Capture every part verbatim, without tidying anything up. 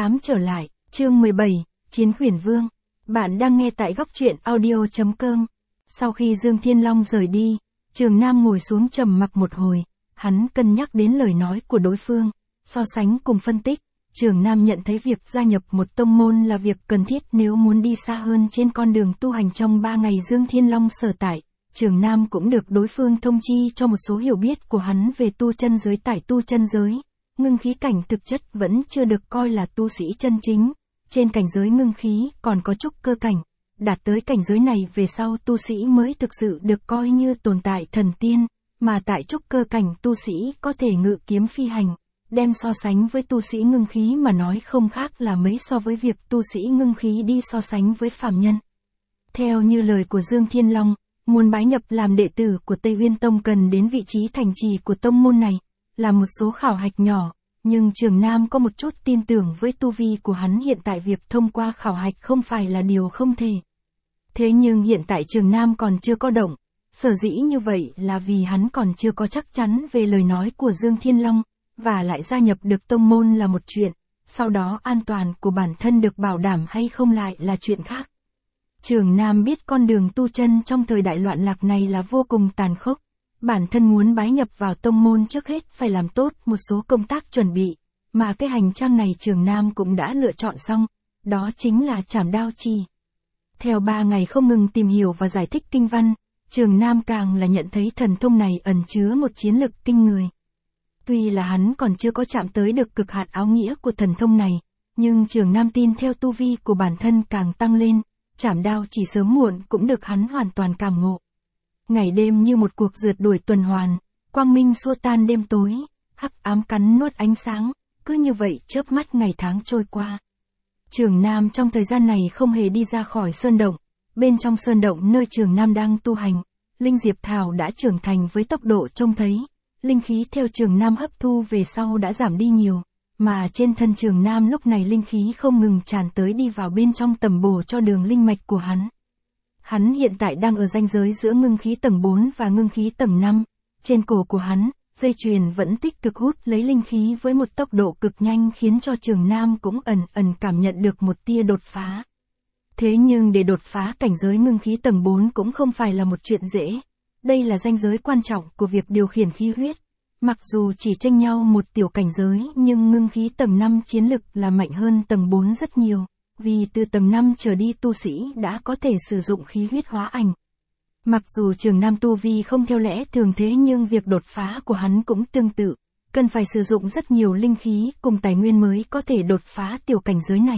ám trở lại, chương mười bảy, Chiến Huyền Vương. Bạn đang nghe tại góc truyện audio chấm com. Sau khi Dương Thiên Long rời đi, Trường Nam ngồi xuống trầm mặc một hồi, hắn cân nhắc đến lời nói của đối phương, so sánh cùng phân tích. Trường Nam nhận thấy việc gia nhập một tông môn là việc cần thiết nếu muốn đi xa hơn trên con đường tu hành. Trong ba ngày Dương Thiên Long sở tại, Trường Nam cũng được đối phương thông chi cho một số hiểu biết của hắn về tu chân giới. Tại tu chân giới, ngưng khí cảnh thực chất vẫn chưa được coi là tu sĩ chân chính. Trên cảnh giới ngưng khí còn có trúc cơ cảnh, đạt tới cảnh giới này về sau tu sĩ mới thực sự được coi như tồn tại thần tiên, mà tại trúc cơ cảnh tu sĩ có thể ngự kiếm phi hành. Đem so sánh với tu sĩ ngưng khí mà nói không khác là mấy so với việc tu sĩ ngưng khí đi so sánh với phàm nhân. Theo như lời của Dương Thiên Long, muốn bái nhập làm đệ tử của Tây Uyên Tông cần đến vị trí thành trì của tông môn này, là một số khảo hạch nhỏ, nhưng Trường Nam có một chút tin tưởng với tu vi của hắn hiện tại việc thông qua khảo hạch không phải là điều không thể. Thế nhưng hiện tại Trường Nam còn chưa có động, sở dĩ như vậy là vì hắn còn chưa có chắc chắn về lời nói của Dương Thiên Long. Và lại gia nhập được tông môn là một chuyện, sau đó an toàn của bản thân được bảo đảm hay không lại là chuyện khác. Trường Nam biết con đường tu chân trong thời đại loạn lạc này là vô cùng tàn khốc. Bản thân muốn bái nhập vào tông môn trước hết phải làm tốt một số công tác chuẩn bị, mà cái hành trang này Trường Nam cũng đã lựa chọn xong, đó chính là Trảm Đao Trì. Theo ba ngày không ngừng tìm hiểu và giải thích kinh văn, Trường Nam càng là nhận thấy thần thông này ẩn chứa một chiến lực kinh người. Tuy là hắn còn chưa có chạm tới được cực hạn áo nghĩa của thần thông này, nhưng Trường Nam tin theo tu vi của bản thân càng tăng lên, Trảm Đao chỉ sớm muộn cũng được hắn hoàn toàn cảm ngộ. Ngày đêm như một cuộc rượt đuổi tuần hoàn, quang minh xua tan đêm tối, hắc ám cắn nuốt ánh sáng, cứ như vậy chớp mắt ngày tháng trôi qua. Trường Nam trong thời gian này không hề đi ra khỏi sơn động, bên trong sơn động nơi Trường Nam đang tu hành, linh diệp thảo đã trưởng thành với tốc độ trông thấy. Linh khí theo Trường Nam hấp thu về sau đã giảm đi nhiều, mà trên thân Trường Nam lúc này linh khí không ngừng tràn tới đi vào bên trong tầm bổ cho đường linh mạch của hắn. Hắn hiện tại đang ở ranh giới giữa ngưng khí tầng bốn và ngưng khí tầng năm, trên cổ của hắn, dây chuyền vẫn tích cực hút lấy linh khí với một tốc độ cực nhanh khiến cho Trường Nam cũng ẩn ẩn cảm nhận được một tia đột phá. Thế nhưng để đột phá cảnh giới ngưng khí tầng bốn cũng không phải là một chuyện dễ. Đây là ranh giới quan trọng của việc điều khiển khí huyết. Mặc dù chỉ chênh nhau một tiểu cảnh giới nhưng ngưng khí tầng năm chiến lực là mạnh hơn tầng bốn rất nhiều, vì từ tầng năm trở đi tu sĩ đã có thể sử dụng khí huyết hóa ảnh. Mặc dù Trường Nam tu vi không theo lẽ thường thế nhưng việc đột phá của hắn cũng tương tự, cần phải sử dụng rất nhiều linh khí cùng tài nguyên mới có thể đột phá tiểu cảnh giới này.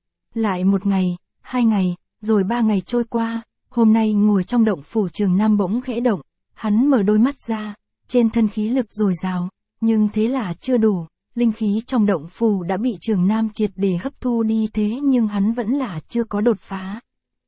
Lại một ngày, hai ngày, rồi ba ngày trôi qua. Hôm nay ngồi trong động phủ Trường Nam bỗng khẽ động, hắn mở đôi mắt ra, trên thân khí lực dồi dào, nhưng thế là chưa đủ, linh khí trong động phủ đã bị Trường Nam triệt để hấp thu đi thế nhưng hắn vẫn là chưa có đột phá.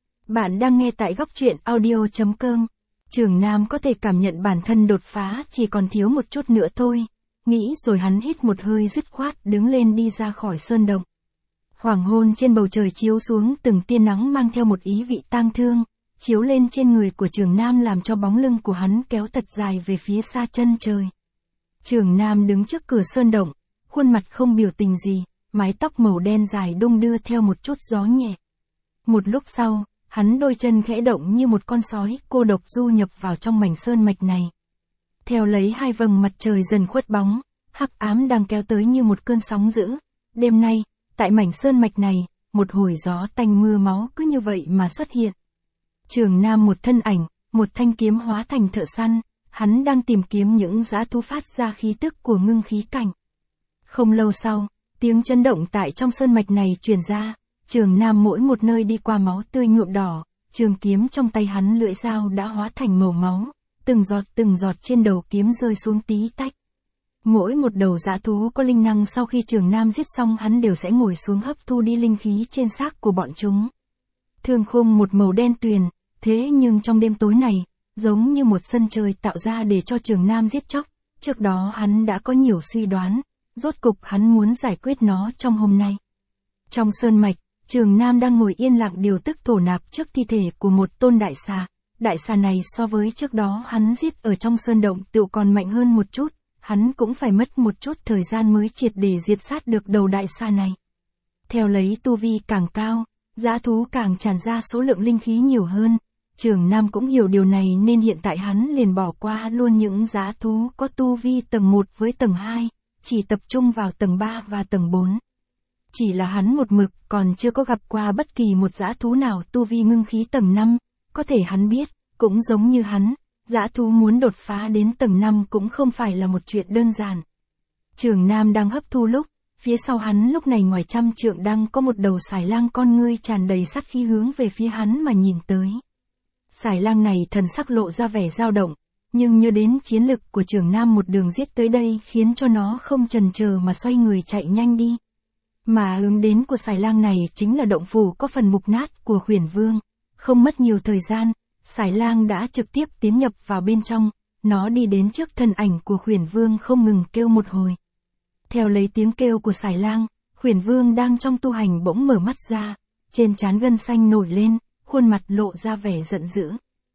Bạn đang nghe tại góc truyện audio chấm com. Trường Nam có thể cảm nhận bản thân đột phá chỉ còn thiếu một chút nữa thôi, nghĩ rồi hắn hít một hơi dứt khoát đứng lên đi ra khỏi sơn động. Hoàng hôn trên bầu trời chiếu xuống từng tia nắng mang theo một ý vị tang thương, chiếu lên trên người của Trường Nam làm cho bóng lưng của hắn kéo thật dài về phía xa chân trời. Trường Nam đứng trước cửa sơn động, khuôn mặt không biểu tình gì, mái tóc màu đen dài đung đưa theo một chút gió nhẹ. Một lúc sau, hắn đôi chân khẽ động như một con sói cô độc du nhập vào trong mảnh sơn mạch này. Theo lấy hai vầng mặt trời dần khuất bóng, hắc ám đang kéo tới như một cơn sóng dữ. Đêm nay, tại mảnh sơn mạch này, một hồi gió tanh mưa máu cứ như vậy mà xuất hiện. Trường Nam một thân ảnh, một thanh kiếm hóa thành thợ săn, hắn đang tìm kiếm những dã thú phát ra khí tức của ngưng khí cảnh. Không lâu sau, tiếng chấn động tại trong sơn mạch này truyền ra, Trường Nam mỗi một nơi đi qua máu tươi nhuộm đỏ, trường kiếm trong tay hắn lưỡi dao đã hóa thành màu máu, từng giọt từng giọt trên đầu kiếm rơi xuống tí tách. Mỗi một đầu dã thú có linh năng sau khi Trường Nam giết xong hắn đều sẽ ngồi xuống hấp thu đi linh khí trên xác của bọn chúng. Thương khung một màu đen tuyền, thế nhưng trong đêm tối này, giống như một sân chơi tạo ra để cho Trường Nam giết chóc, trước đó hắn đã có nhiều suy đoán, rốt cục hắn muốn giải quyết nó trong hôm nay. Trong sơn mạch, Trường Nam đang ngồi yên lặng điều tức thổ nạp trước thi thể của một tôn đại xà. Đại xà này so với trước đó hắn giết ở trong sơn động tựu còn mạnh hơn một chút, hắn cũng phải mất một chút thời gian mới triệt để diệt sát được đầu đại xà này. Theo lấy tu vi càng cao, dã thú càng tràn ra số lượng linh khí nhiều hơn. Trường Nam cũng hiểu điều này nên hiện tại hắn liền bỏ qua luôn những dã thú có tu vi tầng một với tầng hai, chỉ tập trung vào tầng ba và tầng bốn. Chỉ là hắn một mực còn chưa có gặp qua bất kỳ một dã thú nào tu vi ngưng khí tầng năm, có thể hắn biết, cũng giống như hắn, dã thú muốn đột phá đến tầng năm cũng không phải là một chuyện đơn giản. Trường Nam đang hấp thu lúc, phía sau hắn lúc này ngoài trăm trượng đang có một đầu xài lang con ngươi tràn đầy sát khí hướng về phía hắn mà nhìn tới. Xài lang này thần sắc lộ ra vẻ dao động, nhưng nhớ đến chiến lực của Trường Nam một đường giết tới đây khiến cho nó không chần chờ mà xoay người chạy nhanh đi. Mà hướng đến của xài lang này chính là động phủ có phần mục nát của Huyền Vương. Không mất nhiều thời gian, xài lang đã trực tiếp tiến nhập vào bên trong, nó đi đến trước thân ảnh của Huyền Vương không ngừng kêu một hồi. Theo lấy tiếng kêu của xài lang, Huyền Vương đang trong tu hành bỗng mở mắt ra, trên trán gân xanh nổi lên, khuôn mặt lộ ra vẻ giận dữ.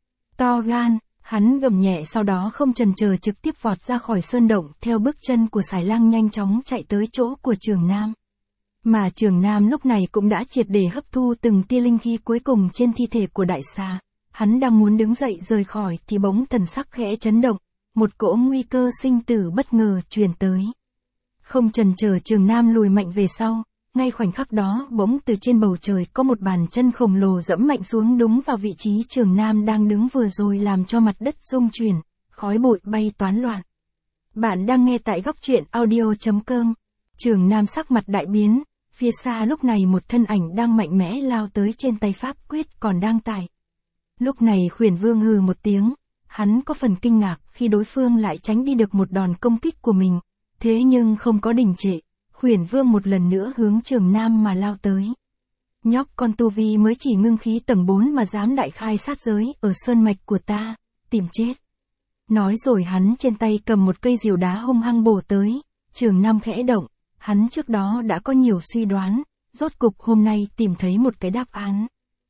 To gan, hắn gầm nhẹ sau đó không chần chờ trực tiếp vọt ra khỏi sơn động theo bước chân của xài lang nhanh chóng chạy tới chỗ của Trường Nam. Mà Trường Nam lúc này cũng đã triệt để hấp thu từng tia linh khí cuối cùng trên thi thể của đại xà. Hắn đang muốn đứng dậy rời khỏi thì bỗng thần sắc khẽ chấn động, một cỗ nguy cơ sinh tử bất ngờ truyền tới. Không chần chờ Trường Nam lùi mạnh về sau, ngay khoảnh khắc đó bỗng từ trên bầu trời có một bàn chân khổng lồ dẫm mạnh xuống đúng vào vị trí Trường Nam đang đứng vừa rồi làm cho mặt đất rung chuyển, khói bụi bay toán loạn. Bạn đang nghe tại góc truyện audio chấm com. Trường Nam sắc mặt đại biến, phía xa lúc này một thân ảnh đang mạnh mẽ lao tới trên tay pháp quyết còn đang tải. Lúc này Huyền Vương hừ một tiếng, hắn có phần kinh ngạc khi đối phương lại tránh đi được một đòn công kích của mình, thế nhưng không có đình trệ, Huyền Vương một lần nữa hướng Trường Nam mà lao tới. Nhóc con tu vi mới chỉ ngưng khí tầng bốn mà dám đại khai sát giới ở sơn mạch của ta, tìm chết. Nói rồi hắn trên tay cầm một cây rìu đá hung hăng bổ tới, Trường Nam khẽ động, hắn trước đó đã có nhiều suy đoán, rốt cục hôm nay tìm thấy một cái đáp án.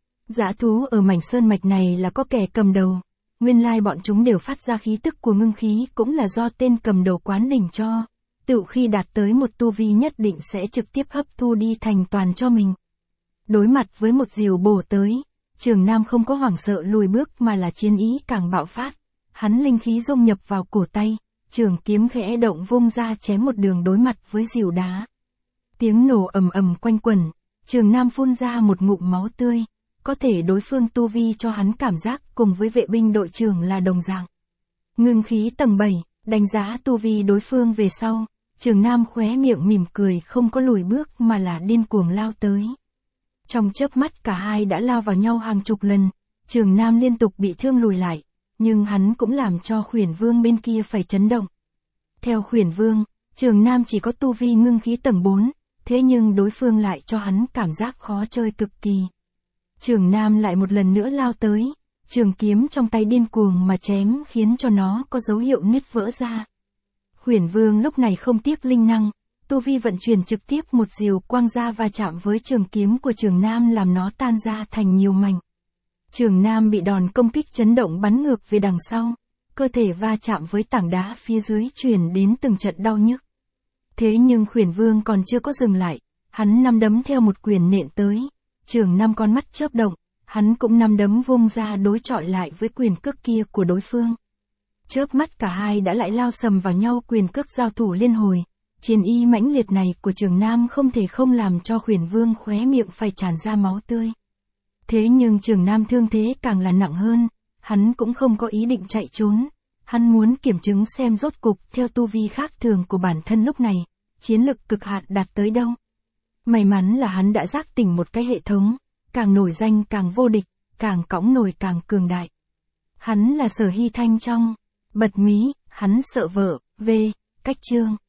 Dã thú ở mảnh sơn mạch này là có kẻ cầm đầu, nguyên lai bọn chúng đều phát ra khí tức của ngưng khí cũng là do tên cầm đầu quán đỉnh cho, tự khi đạt tới một tu vi nhất định sẽ trực tiếp hấp thu đi thành toàn cho mình. Đối mặt với một rìu bổ tới, Trường Nam không có hoảng sợ lùi bước mà là chiến ý càng bạo phát, hắn linh khí dung nhập vào cổ tay, trường kiếm khẽ động vung ra chém một đường đối mặt với rìu đá. Tiếng nổ ầm ầm quanh quẩn, Trường Nam phun ra một ngụm máu tươi, có thể đối phương tu vi cho hắn cảm giác cùng với vệ binh đội trưởng là đồng dạng. Ngưng khí tầng bảy, đánh giá tu vi đối phương về sau, Trường Nam khóe miệng mỉm cười không có lùi bước mà là điên cuồng lao tới. Trong chớp mắt cả hai đã lao vào nhau hàng chục lần, Trường Nam liên tục bị thương lùi lại, nhưng hắn cũng làm cho Huyền Vương bên kia phải chấn động. Theo Huyền Vương, Trường Nam chỉ có tu vi ngưng khí tầng bốn, thế nhưng đối phương lại cho hắn cảm giác khó chơi cực kỳ. Trường Nam lại một lần nữa lao tới, trường kiếm trong tay điên cuồng mà chém khiến cho nó có dấu hiệu nứt vỡ ra. Huyền Vương lúc này không tiếc linh năng, tu vi vận chuyển trực tiếp một diều quang ra va chạm với trường kiếm của Trường Nam làm nó tan ra thành nhiều mảnh. Trường Nam bị đòn công kích chấn động bắn ngược về đằng sau, cơ thể va chạm với tảng đá phía dưới truyền đến từng trận đau nhức. Thế nhưng Huyền Vương còn chưa có dừng lại, hắn năm đấm theo một quyền nện tới, Trường Nam con mắt chớp động, hắn cũng năm đấm vung ra đối chọi lại với quyền cước kia của đối phương. Chớp mắt cả hai đã lại lao sầm vào nhau quyền cước giao thủ liên hồi, chiến ý mãnh liệt này của Trường Nam không thể không làm cho Huyền Vương khóe miệng phải tràn ra máu tươi. Thế nhưng Trường Nam thương thế càng là nặng hơn, hắn cũng không có ý định chạy trốn, hắn muốn kiểm chứng xem rốt cục theo tu vi khác thường của bản thân lúc này, chiến lực cực hạn đạt tới đâu. May mắn là hắn đã giác tỉnh một cái hệ thống, càng nổi danh càng vô địch, càng cõng nổi càng cường đại. Hắn là Sở Hy Thanh trong Bật Mí, hắn sợ vợ, về, cách chương.